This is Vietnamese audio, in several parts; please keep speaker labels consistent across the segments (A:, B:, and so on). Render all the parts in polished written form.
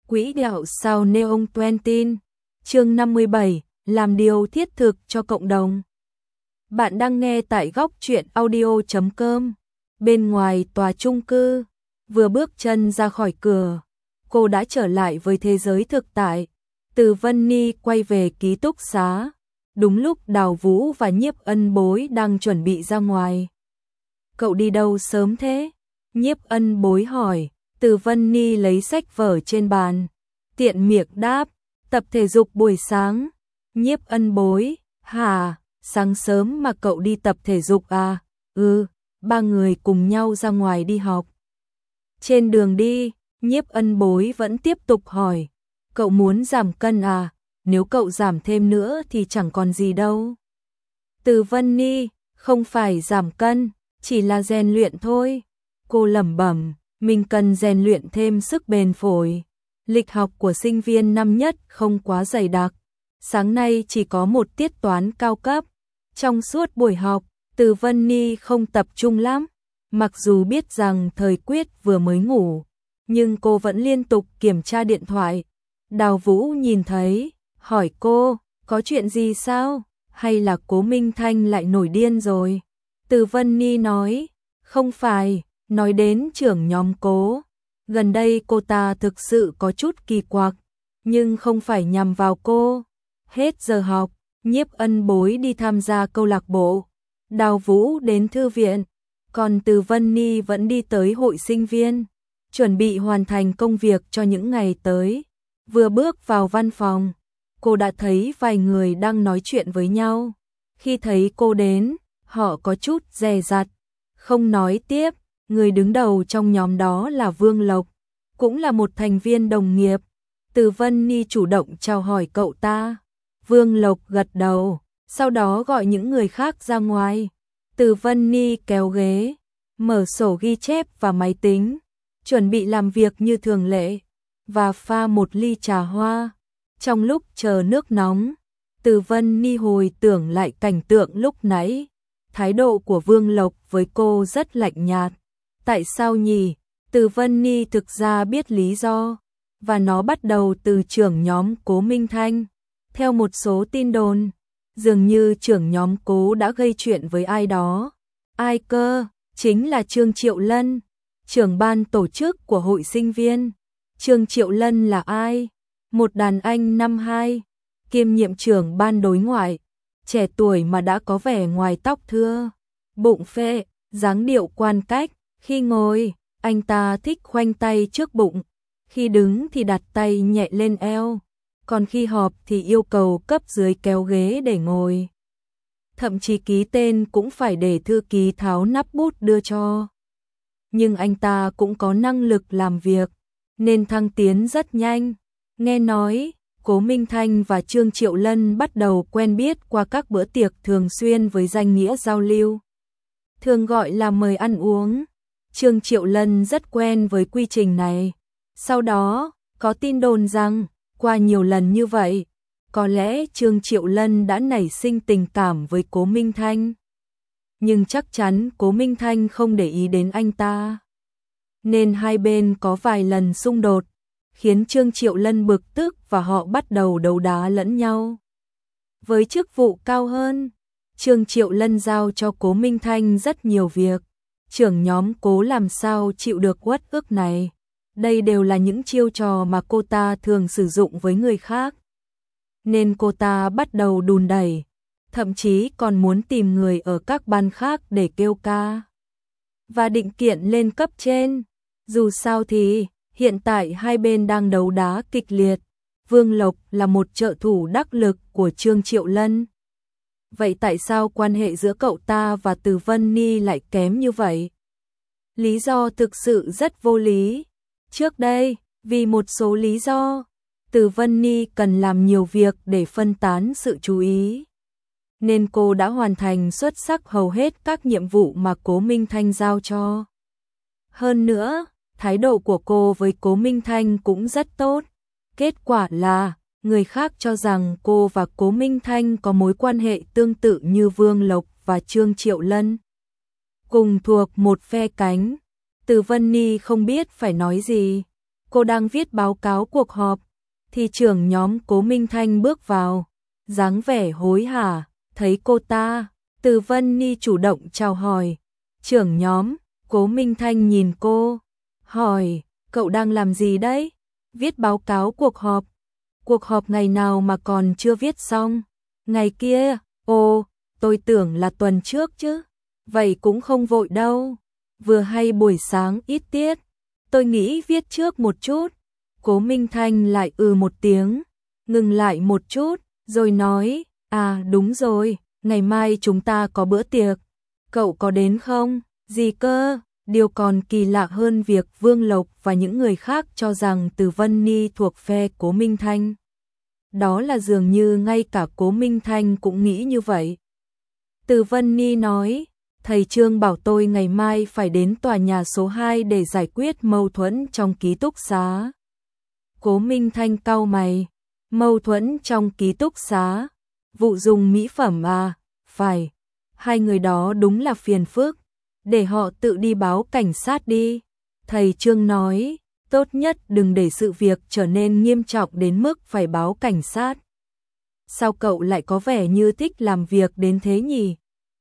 A: Quỹ đạo sao Neon Twentin, chương 57, làm điều thiết thực cho cộng đồng. Bạn đang nghe tại góc truyện audio.com. Bên ngoài tòa chung cư, vừa bước chân ra khỏi cửa, cô đã trở lại với thế giới thực tại. Từ Vân Ni quay về ký túc xá, đúng lúc Đào Vũ và Nhiếp Ân Bối đang chuẩn bị ra ngoài. Cậu đi đâu sớm thế? Nhiếp Ân Bối hỏi. Từ Vân Ni lấy sách vở trên bàn, tiện miệng đáp, tập thể dục buổi sáng. Nhiếp Ân Bối, hả, sáng sớm mà cậu đi tập thể dục à? Ba người cùng nhau ra ngoài đi học. Trên đường đi, Nhiếp Ân Bối vẫn tiếp tục hỏi, cậu muốn giảm cân à? Nếu cậu giảm thêm nữa thì chẳng còn gì đâu. Từ Vân Ni, không phải giảm cân, chỉ là rèn luyện thôi. Cô lẩm bẩm, mình cần rèn luyện thêm sức bền phổi. Lịch học của sinh viên năm nhất không quá dày đặc. Sáng nay chỉ có một tiết toán cao cấp. Trong suốt buổi học, Từ Vân Ni không tập trung lắm. Mặc dù biết rằng Thời Quyết vừa mới ngủ, nhưng cô vẫn liên tục kiểm tra điện thoại. Đào Vũ nhìn thấy, hỏi cô, có chuyện gì sao? Hay là Cố Minh Thanh lại nổi điên rồi? Từ Vân Ni nói, không phải. Nói đến trưởng nhóm Cố, gần đây cô ta thực sự có chút kỳ quặc, nhưng không phải nhằm vào cô. Hết giờ học, Nhiếp Ân Bối đi tham gia câu lạc bộ, Đào Vũ đến thư viện, còn Từ Vân Ni vẫn đi tới hội sinh viên, chuẩn bị hoàn thành công việc cho những ngày tới. Vừa bước vào văn phòng, cô đã thấy vài người đang nói chuyện với nhau. Khi thấy cô đến, họ có chút dè dặt, không nói tiếp. Người đứng đầu trong nhóm đó là Vương Lộc, cũng là một thành viên đồng nghiệp. Từ Vân Ni chủ động chào hỏi cậu ta. Vương Lộc gật đầu, sau đó gọi những người khác ra ngoài. Từ Vân Ni kéo ghế, mở sổ ghi chép và máy tính, chuẩn bị làm việc như thường lệ, và pha một ly trà hoa. Trong lúc chờ nước nóng, Từ Vân Ni hồi tưởng lại cảnh tượng lúc nãy. Thái độ của Vương Lộc với cô rất lạnh nhạt. Tại sao nhỉ? Từ Vân Ni thực ra biết lý do, và nó bắt đầu từ trưởng nhóm Cố Minh Thanh. Theo một số tin đồn, dường như trưởng nhóm Cố đã gây chuyện với ai đó. Ai cơ? Chính là Trương Triệu Lân, trưởng ban tổ chức của hội sinh viên. Trương Triệu Lân là ai? Một đàn anh năm 2, kiêm nhiệm trưởng ban đối ngoại, trẻ tuổi mà đã có vẻ ngoài tóc thưa, bụng phệ, dáng điệu quan cách. Khi ngồi, anh ta thích khoanh tay trước bụng, khi đứng thì đặt tay nhẹ lên eo, còn khi họp thì yêu cầu cấp dưới kéo ghế để ngồi. Thậm chí ký tên cũng phải để thư ký tháo nắp bút đưa cho. Nhưng anh ta cũng có năng lực làm việc, nên thăng tiến rất nhanh. Nghe nói, Cố Minh Thanh và Trương Triệu Lân bắt đầu quen biết qua các bữa tiệc thường xuyên với danh nghĩa giao lưu, thường gọi là mời ăn uống. Trương Triệu Lân rất quen với quy trình này. Sau đó, có tin đồn rằng, qua nhiều lần như vậy, có lẽ Trương Triệu Lân đã nảy sinh tình cảm với Cố Minh Thanh. Nhưng chắc chắn Cố Minh Thanh không để ý đến anh ta. Nên hai bên có vài lần xung đột, khiến Trương Triệu Lân bực tức và họ bắt đầu đấu đá lẫn nhau. Với chức vụ cao hơn, Trương Triệu Lân giao cho Cố Minh Thanh rất nhiều việc. Trưởng nhóm Cố làm sao chịu được uất ức này. Đây đều là những chiêu trò mà cô ta thường sử dụng với người khác. Nên cô ta bắt đầu đùn đẩy, thậm chí còn muốn tìm người ở các ban khác để kêu ca và định kiện lên cấp trên. Dù sao thì, hiện tại hai bên đang đấu đá kịch liệt. Vương Lộc là một trợ thủ đắc lực của Trương Triệu Lân. Vậy tại sao quan hệ giữa cậu ta và Từ Vân Ni lại kém như vậy? Lý do thực sự rất vô lý. Trước đây, vì một số lý do, Từ Vân Ni cần làm nhiều việc để phân tán sự chú ý, nên cô đã hoàn thành xuất sắc hầu hết các nhiệm vụ mà Cố Minh Thanh giao cho. Hơn nữa, thái độ của cô với Cố Minh Thanh cũng rất tốt. Kết quả là, người khác cho rằng cô và Cố Minh Thanh có mối quan hệ tương tự như Vương Lộc và Trương Triệu Lân, cùng thuộc một phe cánh. Từ Vân Ni không biết phải nói gì. Cô đang viết báo cáo cuộc họp, thì trưởng nhóm Cố Minh Thanh bước vào, dáng vẻ hối hả, thấy cô ta, Từ Vân Ni chủ động chào hỏi. Trưởng nhóm, Cố Minh Thanh nhìn cô, hỏi, cậu đang làm gì đấy? Viết báo cáo cuộc họp. Cuộc họp ngày nào mà còn chưa viết xong? Ngày kia, ồ, tôi tưởng là tuần trước chứ. Vậy cũng không vội đâu. Vừa hay buổi sáng ít tiết, tôi nghĩ viết trước một chút. Cố Minh Thanh lại một tiếng, ngừng lại một chút, rồi nói, à đúng rồi, ngày mai chúng ta có bữa tiệc. Cậu có đến không? Gì cơ? Điều còn kỳ lạ hơn việc Vương Lộc và những người khác cho rằng Từ Vân Ni thuộc phe Cố Minh Thanh. Đó là dường như ngay cả Cố Minh Thanh cũng nghĩ như vậy. Từ Vân Ni nói, thầy Trương bảo tôi ngày mai phải đến tòa nhà số 2 để giải quyết mâu thuẫn trong ký túc xá. Cố Minh Thanh cau mày, mâu thuẫn trong ký túc xá, vụ dùng mỹ phẩm à, phải, hai người đó đúng là phiền phức, để họ tự đi báo cảnh sát đi. Thầy Trương nói, tốt nhất đừng để sự việc trở nên nghiêm trọng đến mức phải báo cảnh sát. Sao cậu lại có vẻ như thích làm việc đến thế nhỉ?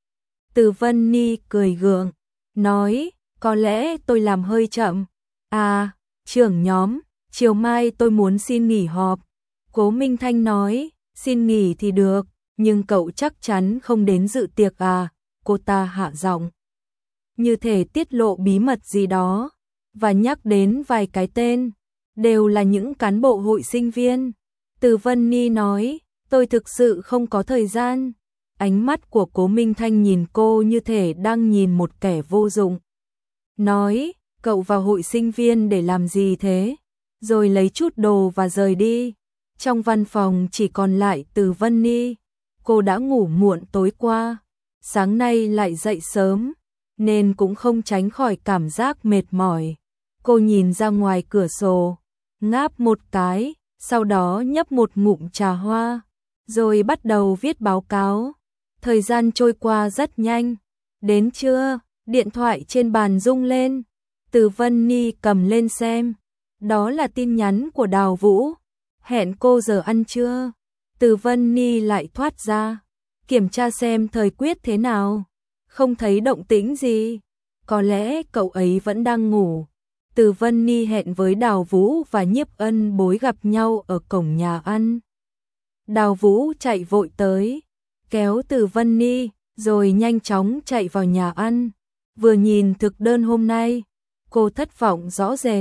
A: Từ Vân Ni cười gượng, nói, có lẽ tôi làm hơi chậm. À, trưởng nhóm, chiều mai tôi muốn xin nghỉ họp. Cố Minh Thanh nói, xin nghỉ thì được, nhưng cậu chắc chắn không đến dự tiệc à? Cô ta hạ giọng, như thể tiết lộ bí mật gì đó, và nhắc đến vài cái tên, đều là những cán bộ hội sinh viên. Từ Vân Ni nói, tôi thực sự không có thời gian. Ánh mắt của Cố Minh Thanh nhìn cô như thể đang nhìn một kẻ vô dụng. Nói, cậu vào hội sinh viên để làm gì thế? Rồi lấy chút đồ và rời đi. Trong văn phòng chỉ còn lại Từ Vân Ni. Cô đã ngủ muộn tối qua, sáng nay lại dậy sớm, nên cũng không tránh khỏi cảm giác mệt mỏi. Cô nhìn ra ngoài cửa sổ, ngáp một cái, sau đó nhấp một ngụm trà hoa, rồi bắt đầu viết báo cáo. Thời gian trôi qua rất nhanh. Đến trưa, điện thoại trên bàn rung lên. Từ Vân Ni cầm lên xem. Đó là tin nhắn của Đào Vũ. Hẹn cô giờ ăn trưa. Từ Vân Ni lại thoát ra, kiểm tra xem thời quyết thế nào. Không thấy động tĩnh gì. Có lẽ cậu ấy vẫn đang ngủ. Từ Vân Ni hẹn với Đào Vũ và Nhiếp Ân Bối gặp nhau ở cổng nhà ăn. Đào Vũ chạy vội tới, kéo Từ Vân Ni, rồi nhanh chóng chạy vào nhà ăn. Vừa nhìn thực đơn hôm nay, cô thất vọng rõ rệt.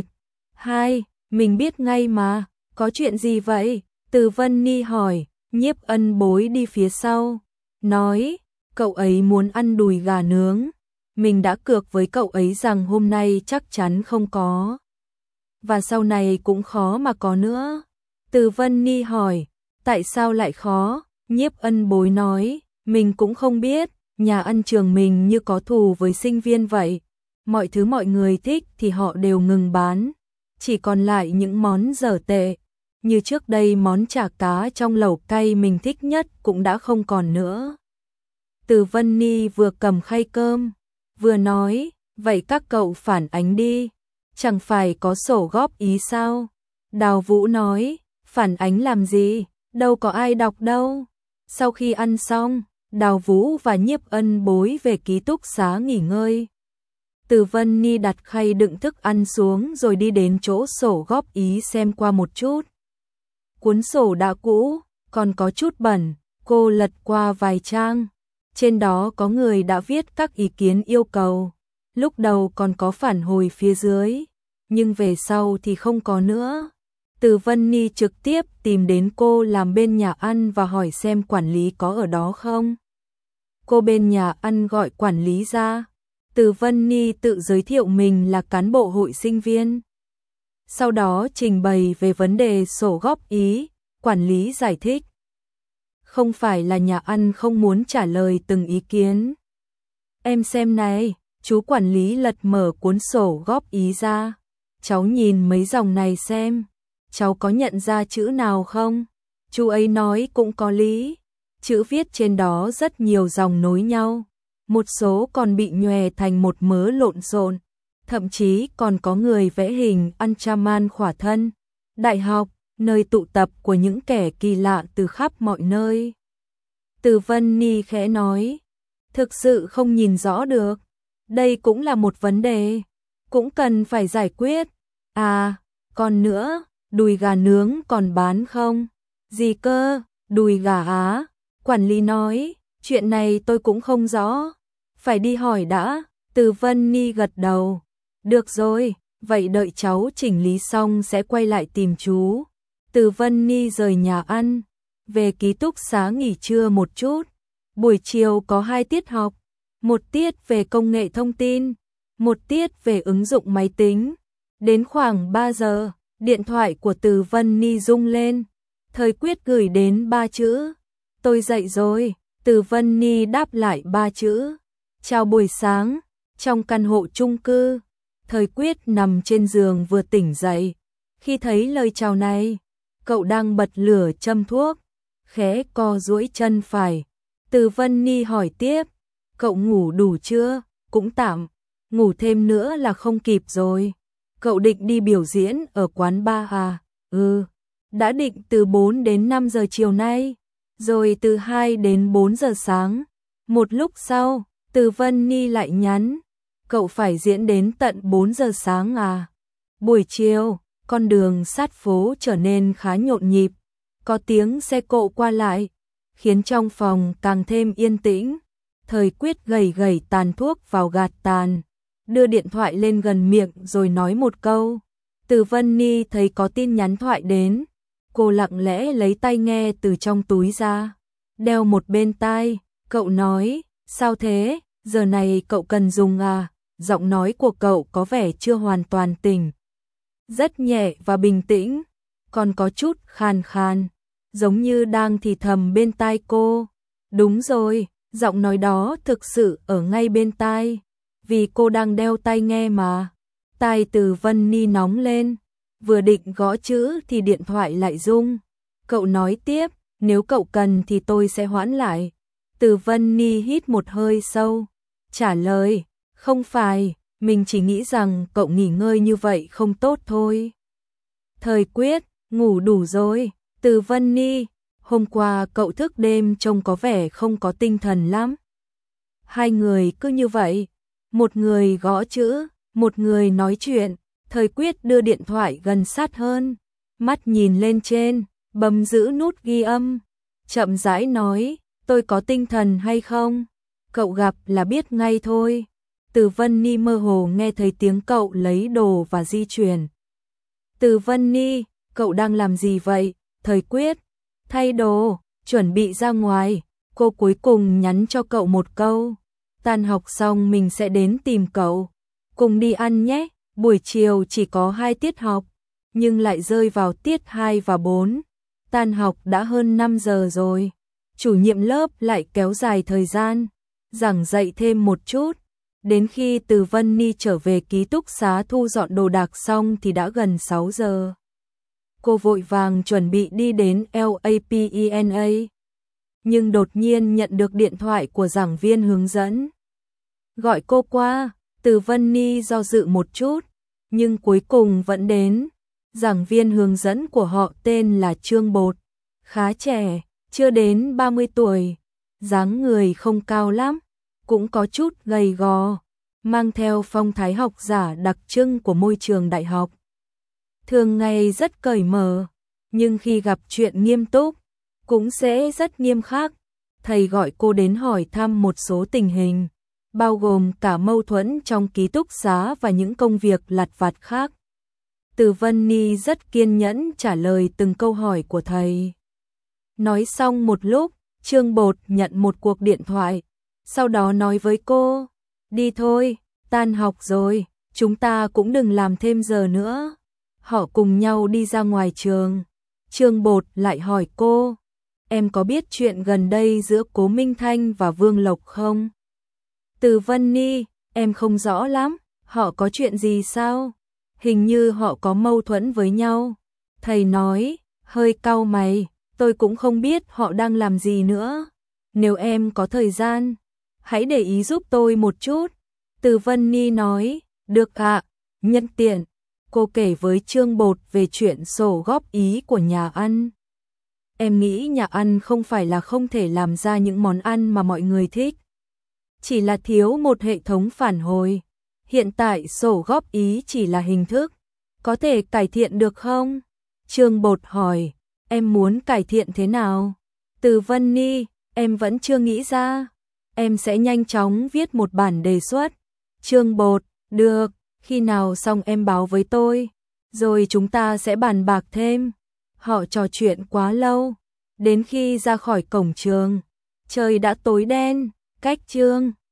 A: Mình biết ngay mà, có chuyện gì vậy? Từ Vân Ni hỏi. Nhiếp Ân Bối đi phía sau, nói, cậu ấy muốn ăn đùi gà nướng. Mình đã cược với cậu ấy rằng hôm nay chắc chắn không có. Và sau này cũng khó mà có nữa. Từ Vân Ni hỏi, tại sao lại khó? Nhiếp Ân Bối nói, mình cũng không biết, nhà ăn trường mình như có thù với sinh viên vậy. Mọi thứ mọi người thích thì họ đều ngừng bán, chỉ còn lại những món dở tệ. Như trước đây món chả cá trong lẩu cay mình thích nhất cũng đã không còn nữa. Từ Vân Ni vừa cầm khay cơm, vừa nói, vậy các cậu phản ánh đi, chẳng phải có sổ góp ý sao? Đào Vũ nói, phản ánh làm gì, đâu có ai đọc đâu. Sau khi ăn xong, Đào Vũ và Nhiếp Ân Bối về ký túc xá nghỉ ngơi. Từ Vân Ni đặt khay đựng thức ăn xuống rồi đi đến chỗ sổ góp ý xem qua một chút. Cuốn sổ đã cũ, còn có chút bẩn, cô lật qua vài trang. Trên đó có người đã viết các ý kiến yêu cầu. Lúc đầu còn có phản hồi phía dưới, nhưng về sau thì không có nữa. Từ Vân Ni trực tiếp tìm đến cô làm bên nhà ăn và hỏi xem quản lý có ở đó không. Cô bên nhà ăn gọi quản lý ra. Từ Vân Ni tự giới thiệu mình là cán bộ hội sinh viên. Sau đó trình bày về vấn đề sổ góp ý, quản lý giải thích. Không phải là nhà ăn không muốn trả lời từng ý kiến. Em xem này, chú quản lý lật mở cuốn sổ góp ý ra. Cháu nhìn mấy dòng này xem, cháu có nhận ra chữ nào không? Chú ấy nói cũng có lý. Chữ viết trên đó rất nhiều dòng nối nhau. Một số còn bị nhòe thành một mớ lộn xộn. thậm chí còn có người vẽ hình Anchaman khỏa thân. Đại học, nơi tụ tập của những kẻ kỳ lạ từ khắp mọi nơi. Từ Vân Ni khẽ nói, thực sự không nhìn rõ được. Đây cũng là một vấn đề, cũng cần phải giải quyết. À, còn nữa, đùi gà nướng còn bán không? Gì cơ, đùi gà á? Quản lý nói, chuyện này tôi cũng không rõ. Phải đi hỏi đã. Từ Vân Ni gật đầu. Được rồi, vậy đợi cháu chỉnh lý xong sẽ quay lại tìm chú. Từ Vân Ni rời nhà ăn, về ký túc xá nghỉ trưa một chút. Buổi chiều có 2 tiết học, một tiết về công nghệ thông tin, một tiết về ứng dụng máy tính. Đến khoảng 3 giờ, điện thoại của Từ Vân Ni rung lên. Thời Quyết gửi đến 3 chữ. Tôi dậy rồi. Từ Vân Ni đáp lại 3 chữ. Chào buổi sáng. Trong căn hộ chung cư, Thời Quyết nằm trên giường vừa tỉnh dậy. Khi thấy lời chào này, cậu đang bật lửa châm thuốc, khẽ co duỗi chân phải. Từ Vân Ni hỏi tiếp, cậu ngủ đủ chưa? Cũng tạm, ngủ thêm nữa là không kịp rồi. Cậu định đi biểu diễn ở quán bar à? Đã định từ 4 đến 5 giờ chiều nay, rồi từ 2 đến 4 giờ sáng. Một lúc sau, Từ Vân Ni lại nhắn, cậu phải diễn đến tận 4 giờ sáng à? Buổi chiều, con đường sát phố trở nên khá nhộn nhịp, có tiếng xe cộ qua lại, khiến trong phòng càng thêm yên tĩnh. Thời Quyết gầy gầy tàn thuốc vào gạt tàn, đưa điện thoại lên gần miệng rồi nói một câu. Từ Vân Ni thấy có tin nhắn thoại đến, cô lặng lẽ lấy tai nghe từ trong túi ra, đeo một bên tai. Cậu nói, sao thế, giờ này cậu cần dùng à? Giọng nói của cậu có vẻ chưa hoàn toàn tỉnh, rất nhẹ và bình tĩnh, còn có chút khàn khàn, giống như đang thì thầm bên tai cô. Đúng rồi, giọng nói đó thực sự ở ngay bên tai, vì cô đang đeo tai nghe mà. Tai Từ Vân Ni nóng lên, vừa định gõ chữ thì điện thoại lại rung. Cậu nói tiếp, nếu cậu cần thì tôi sẽ hoãn lại. Từ Vân Ni hít một hơi sâu, trả lời, không phải, mình chỉ nghĩ rằng cậu nghỉ ngơi như vậy không tốt thôi. Thời Quyết, ngủ đủ rồi. Từ Vân Ni, hôm qua cậu thức đêm trông có vẻ không có tinh thần lắm. Hai người cứ như vậy, một người gõ chữ, một người nói chuyện. Thời Quyết đưa điện thoại gần sát hơn, mắt nhìn lên trên, bấm giữ nút ghi âm, chậm rãi nói, tôi có tinh thần hay không? Cậu gặp là biết ngay thôi. Từ Vân Ni mơ hồ nghe thấy tiếng cậu lấy đồ và di chuyển. Từ Vân Ni, cậu đang làm gì vậy? Thời Quyết, thay đồ, chuẩn bị ra ngoài. Cô cuối cùng nhắn cho cậu một câu, tan học xong mình sẽ đến tìm cậu, cùng đi ăn nhé. Buổi chiều chỉ có 2 tiết học, nhưng lại rơi vào tiết 2 và 4. Tan học đã hơn 5 giờ rồi. Chủ nhiệm lớp lại kéo dài thời gian, giảng dạy thêm một chút. Đến khi Từ Vân Ni trở về ký túc xá thu dọn đồ đạc xong thì đã gần 6 giờ. Cô vội vàng chuẩn bị đi đến LAPENA. Nhưng đột nhiên nhận được điện thoại của giảng viên hướng dẫn. Gọi cô qua. Từ Vân Ni do dự một chút, nhưng cuối cùng vẫn đến. Giảng viên hướng dẫn của họ tên là Trương Bột, khá trẻ, chưa đến 30 tuổi, dáng người không cao lắm, cũng có chút gầy gò, mang theo phong thái học giả đặc trưng của môi trường đại học. Thường ngày rất cởi mở, nhưng khi gặp chuyện nghiêm túc, cũng sẽ rất nghiêm khắc. Thầy gọi cô đến hỏi thăm một số tình hình, bao gồm cả mâu thuẫn trong ký túc xá và những công việc lặt vặt khác. Từ Vân Ni rất kiên nhẫn trả lời từng câu hỏi của thầy. Nói xong một lúc, Trương Bột nhận một cuộc điện thoại, sau đó nói với cô, đi thôi, tan học rồi, chúng ta cũng đừng làm thêm giờ nữa. Họ cùng nhau đi ra ngoài trường. Trương Bột lại hỏi cô, em có biết chuyện gần đây giữa Cố Minh Thanh và Vương Lộc không? Từ Vân Ni, em không rõ lắm, họ có chuyện gì sao? Hình như họ có mâu thuẫn với nhau. Thầy nói, hơi cau mày, tôi cũng không biết họ đang làm gì nữa. Nếu em có thời gian, hãy để ý giúp tôi một chút. Từ Vân Ni nói, Được ạ, nhân tiện, cô kể với Trương Bột về chuyện sổ góp ý của nhà ăn. Em nghĩ nhà ăn không phải là không thể làm ra những món ăn mà mọi người thích. Chỉ là thiếu một hệ thống phản hồi. Hiện tại sổ góp ý chỉ là hình thức. Có thể cải thiện được không? Trương Bột hỏi, em muốn cải thiện thế nào? Từ Vân Ni, em vẫn chưa nghĩ ra. Em sẽ nhanh chóng viết một bản đề xuất. Trương Bột, được, khi nào xong em báo với tôi. Rồi chúng ta sẽ bàn bạc thêm. Họ trò chuyện quá lâu. Đến khi ra khỏi cổng trường, trời đã tối đen, cách Trương